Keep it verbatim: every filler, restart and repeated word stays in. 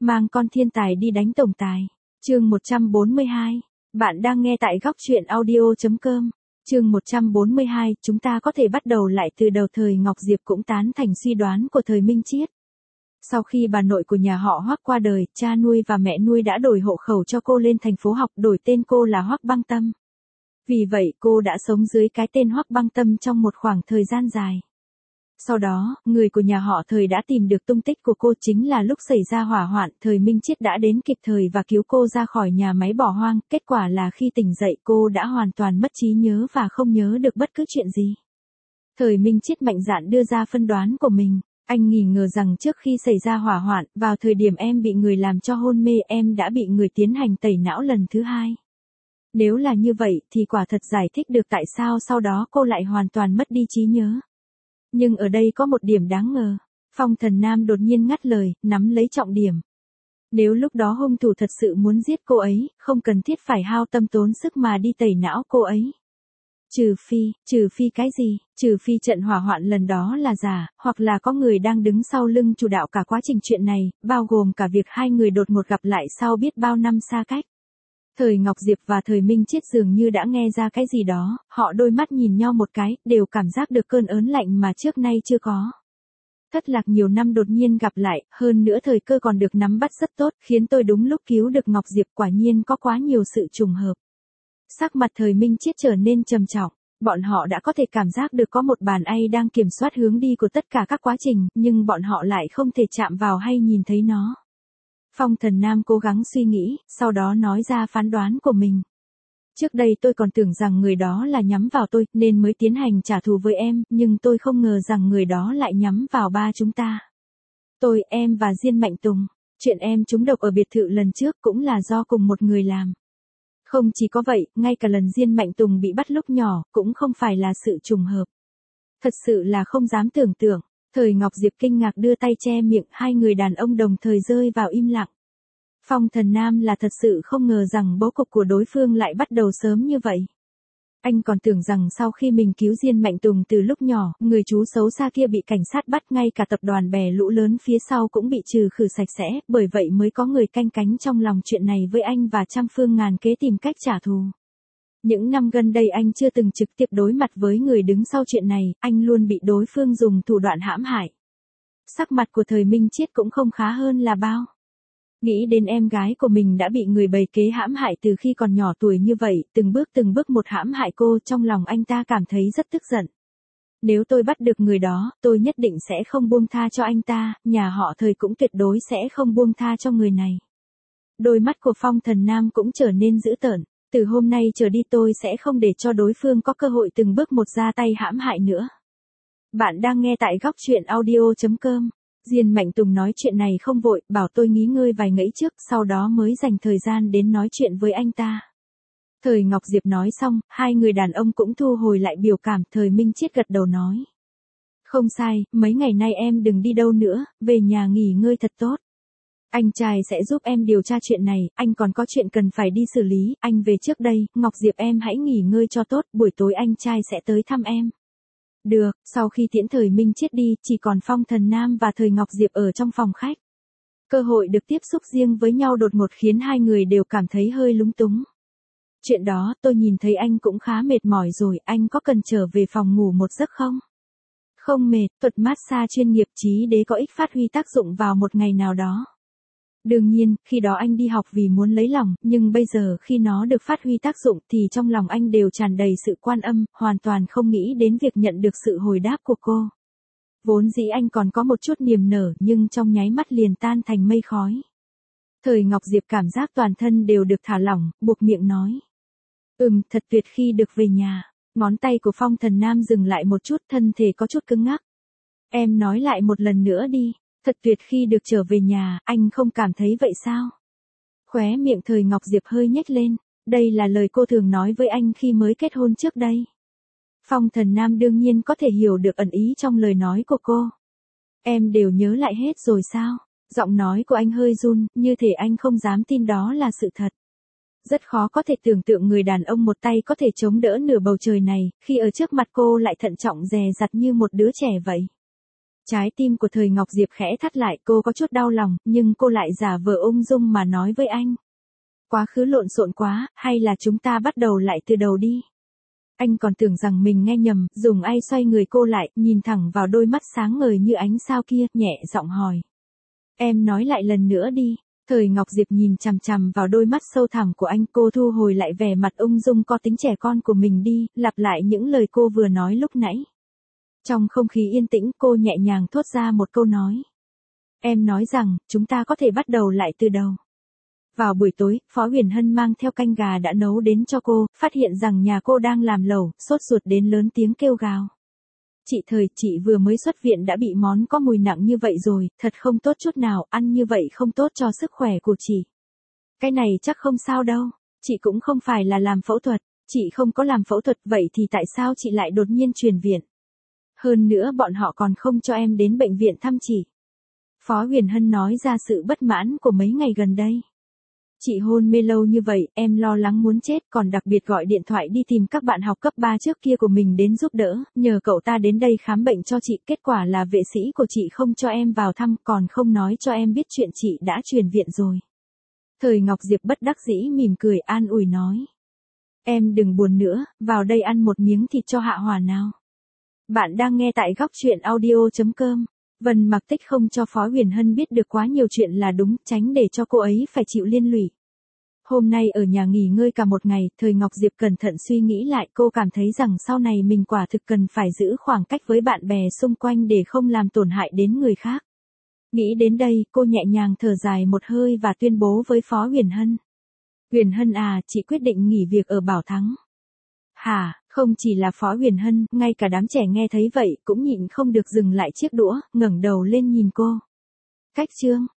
Mang con thiên tài đi đánh tổng tài. Chương một trăm bốn mươi hai. Bạn đang nghe tại góc truyện audio chấm com. Chương một trăm bốn mươi hai, chúng ta có thể bắt đầu lại từ đầu. Thời Ngọc Diệp cũng tán thành suy đoán của Thời Minh Chiết. Sau khi bà nội của nhà họ Hoắc qua đời, cha nuôi và mẹ nuôi đã đổi hộ khẩu cho cô lên thành phố học, đổi tên cô là Hoắc Băng Tâm. Vì vậy cô đã sống dưới cái tên Hoắc Băng Tâm trong một khoảng thời gian dài. Sau đó, người của nhà họ Thời đã tìm được tung tích của cô, chính là lúc xảy ra hỏa hoạn, Thời Minh Chiết đã đến kịp thời và cứu cô ra khỏi nhà máy bỏ hoang. Kết quả là khi tỉnh dậy cô đã hoàn toàn mất trí nhớ và không nhớ được bất cứ chuyện gì. Thời Minh Chiết mạnh dạn đưa ra phân đoán của mình. Anh nghi ngờ rằng trước khi xảy ra hỏa hoạn, vào thời điểm em bị người làm cho hôn mê, em đã bị người tiến hành tẩy não lần thứ hai. Nếu là như vậy thì quả thật giải thích được tại sao sau đó cô lại hoàn toàn mất đi trí nhớ. Nhưng ở đây có một điểm đáng ngờ. Phong Thần Nam đột nhiên ngắt lời, nắm lấy trọng điểm. Nếu lúc đó hung thủ thật sự muốn giết cô ấy, không cần thiết phải hao tâm tốn sức mà đi tẩy não cô ấy. Trừ phi, trừ phi cái gì? Trừ phi trận hỏa hoạn lần đó là giả, hoặc là có người đang đứng sau lưng chủ đạo cả quá trình chuyện này, bao gồm cả việc hai người đột ngột gặp lại sau biết bao năm xa cách. Thời Ngọc Diệp và Thời Minh Chiết dường như đã nghe ra cái gì đó, họ đôi mắt nhìn nhau một cái, đều cảm giác được cơn ớn lạnh mà trước nay chưa có. Thất lạc nhiều năm đột nhiên gặp lại, hơn nữa thời cơ còn được nắm bắt rất tốt, khiến tôi đúng lúc cứu được Ngọc Diệp, quả nhiên có quá nhiều sự trùng hợp. Sắc mặt Thời Minh Chiết trở nên trầm trọng, bọn họ đã có thể cảm giác được có một bàn tay đang kiểm soát hướng đi của tất cả các quá trình, nhưng bọn họ lại không thể chạm vào hay nhìn thấy nó. Phong Thần Nam cố gắng suy nghĩ, sau đó nói ra phán đoán của mình. Trước đây tôi còn tưởng rằng người đó là nhắm vào tôi, nên mới tiến hành trả thù với em, nhưng tôi không ngờ rằng người đó lại nhắm vào ba chúng ta. Tôi, em và Diên Mạnh Tùng. Chuyện em trúng độc ở biệt thự lần trước cũng là do cùng một người làm. Không chỉ có vậy, ngay cả lần Diên Mạnh Tùng bị bắt lúc nhỏ, cũng không phải là sự trùng hợp. Thật sự là không dám tưởng tượng. Thời Ngọc Diệp kinh ngạc đưa tay che miệng, hai người đàn ông đồng thời rơi vào im lặng. Phong Thần Nam là thật sự không ngờ rằng bố cục của đối phương lại bắt đầu sớm như vậy. Anh còn tưởng rằng sau khi mình cứu Diên Mạnh Tùng từ lúc nhỏ, người chú xấu xa kia bị cảnh sát bắt, ngay cả tập đoàn bè lũ lớn phía sau cũng bị trừ khử sạch sẽ, bởi vậy mới có người canh cánh trong lòng chuyện này với anh và trăm phương ngàn kế tìm cách trả thù. Những năm gần đây anh chưa từng trực tiếp đối mặt với người đứng sau chuyện này, anh luôn bị đối phương dùng thủ đoạn hãm hại. Sắc mặt của Thời Minh Chiết cũng không khá hơn là bao. Nghĩ đến em gái của mình đã bị người bày kế hãm hại từ khi còn nhỏ tuổi như vậy, từng bước từng bước một hãm hại cô, trong lòng anh ta cảm thấy rất tức giận. Nếu tôi bắt được người đó, tôi nhất định sẽ không buông tha cho anh ta, nhà họ Thời cũng tuyệt đối sẽ không buông tha cho người này. Đôi mắt của Phong Thần Nam cũng trở nên dữ tợn. Từ hôm nay trở đi tôi sẽ không để cho đối phương có cơ hội từng bước một ra tay hãm hại nữa. Bạn đang nghe tại góc truyện audio chấm com. Diên Mạnh Tùng nói chuyện này không vội, bảo tôi nghỉ ngơi vài ngày trước, sau đó mới dành thời gian đến nói chuyện với anh ta. Thời Ngọc Diệp nói xong, hai người đàn ông cũng thu hồi lại biểu cảm. Thời Minh Chiết gật đầu nói. Không sai, mấy ngày nay em đừng đi đâu nữa, về nhà nghỉ ngơi thật tốt. Anh trai sẽ giúp em điều tra chuyện này, anh còn có chuyện cần phải đi xử lý, anh về trước đây, Ngọc Diệp em hãy nghỉ ngơi cho tốt, buổi tối anh trai sẽ tới thăm em. Được, sau khi tiễn Thời Minh Chiết đi, chỉ còn Phong Thần Nam và Thời Ngọc Diệp ở trong phòng khách. Cơ hội được tiếp xúc riêng với nhau đột ngột khiến hai người đều cảm thấy hơi lúng túng. Chuyện đó, tôi nhìn thấy anh cũng khá mệt mỏi rồi, anh có cần trở về phòng ngủ một giấc không? Không mệt, thuật massage chuyên nghiệp Chí Đế có ích phát huy tác dụng vào một ngày nào đó. Đương nhiên, khi đó anh đi học vì muốn lấy lòng, nhưng bây giờ khi nó được phát huy tác dụng thì trong lòng anh đều tràn đầy sự quan âm, hoàn toàn không nghĩ đến việc nhận được sự hồi đáp của cô. Vốn dĩ anh còn có một chút niềm nở nhưng trong nháy mắt liền tan thành mây khói. Thời Ngọc Diệp cảm giác toàn thân đều được thả lỏng, buộc miệng nói. Ừm, thật tuyệt khi được về nhà. Ngón tay của Phong Thần Nam dừng lại một chút, thân thể có chút cứng ngắc. Em nói lại một lần nữa đi. Thật tuyệt khi được trở về nhà, anh không cảm thấy vậy sao? Khóe miệng Thời Ngọc Diệp hơi nhếch lên, đây là lời cô thường nói với anh khi mới kết hôn trước đây. Phong Thần Nam đương nhiên có thể hiểu được ẩn ý trong lời nói của cô. Em đều nhớ lại hết rồi sao? Giọng nói của anh hơi run, như thể anh không dám tin đó là sự thật. Rất khó có thể tưởng tượng người đàn ông một tay có thể chống đỡ nửa bầu trời này, khi ở trước mặt cô lại thận trọng dè dặt như một đứa trẻ vậy. Trái tim của Thời Ngọc Diệp khẽ thắt lại, cô có chút đau lòng, nhưng cô lại giả vờ ung dung mà nói với anh. Quá khứ lộn xộn quá, hay là chúng ta bắt đầu lại từ đầu đi. Anh còn tưởng rằng mình nghe nhầm, dùng ay xoay người cô lại, nhìn thẳng vào đôi mắt sáng ngời như ánh sao kia, nhẹ giọng hỏi. Em nói lại lần nữa đi. Thời Ngọc Diệp nhìn chằm chằm vào đôi mắt sâu thẳm của anh, cô thu hồi lại vẻ mặt ung dung có tính trẻ con của mình đi, lặp lại những lời cô vừa nói lúc nãy. Trong không khí yên tĩnh, cô nhẹ nhàng thốt ra một câu nói. Em nói rằng, chúng ta có thể bắt đầu lại từ đầu. Vào buổi tối, Phó Huyền Hân mang theo canh gà đã nấu đến cho cô, phát hiện rằng nhà cô đang làm lẩu, sốt ruột đến lớn tiếng kêu gào. Chị Thời, chị vừa mới xuất viện đã bị món có mùi nặng như vậy rồi, thật không tốt chút nào, ăn như vậy không tốt cho sức khỏe của chị. Cái này chắc không sao đâu, chị cũng không phải là làm phẫu thuật, chị không có làm phẫu thuật, vậy thì tại sao chị lại đột nhiên chuyển viện? Hơn nữa bọn họ còn không cho em đến bệnh viện thăm chị. Phó Huyền Hân nói ra sự bất mãn của mấy ngày gần đây. Chị hôn mê lâu như vậy, em lo lắng muốn chết, còn đặc biệt gọi điện thoại đi tìm các bạn học cấp ba trước kia của mình đến giúp đỡ, nhờ cậu ta đến đây khám bệnh cho chị, kết quả là vệ sĩ của chị không cho em vào thăm, còn không nói cho em biết chuyện chị đã chuyển viện rồi. Thời Ngọc Diệp bất đắc dĩ mỉm cười an ủi nói. Em đừng buồn nữa, vào đây ăn một miếng thịt cho hạ hỏa nào. Bạn đang nghe tại góc truyện audio chấm com. Vân Mặc Tích không cho Phó Huyền Hân biết được quá nhiều chuyện là đúng, tránh để cho cô ấy phải chịu liên lụy. Hôm nay ở nhà nghỉ ngơi cả một ngày, Thời Ngọc Diệp cẩn thận suy nghĩ lại, cô cảm thấy rằng sau này mình quả thực cần phải giữ khoảng cách với bạn bè xung quanh để không làm tổn hại đến người khác. Nghĩ đến đây, cô nhẹ nhàng thở dài một hơi và tuyên bố với Phó Huyền Hân. Huyền Hân à, chị quyết định nghỉ việc ở Bảo Thắng. Hả, không chỉ là Phó Huyền Hân, ngay cả đám trẻ nghe thấy vậy cũng nhịn không được dừng lại chiếc đũa, ngẩng đầu lên nhìn cô. Cách chương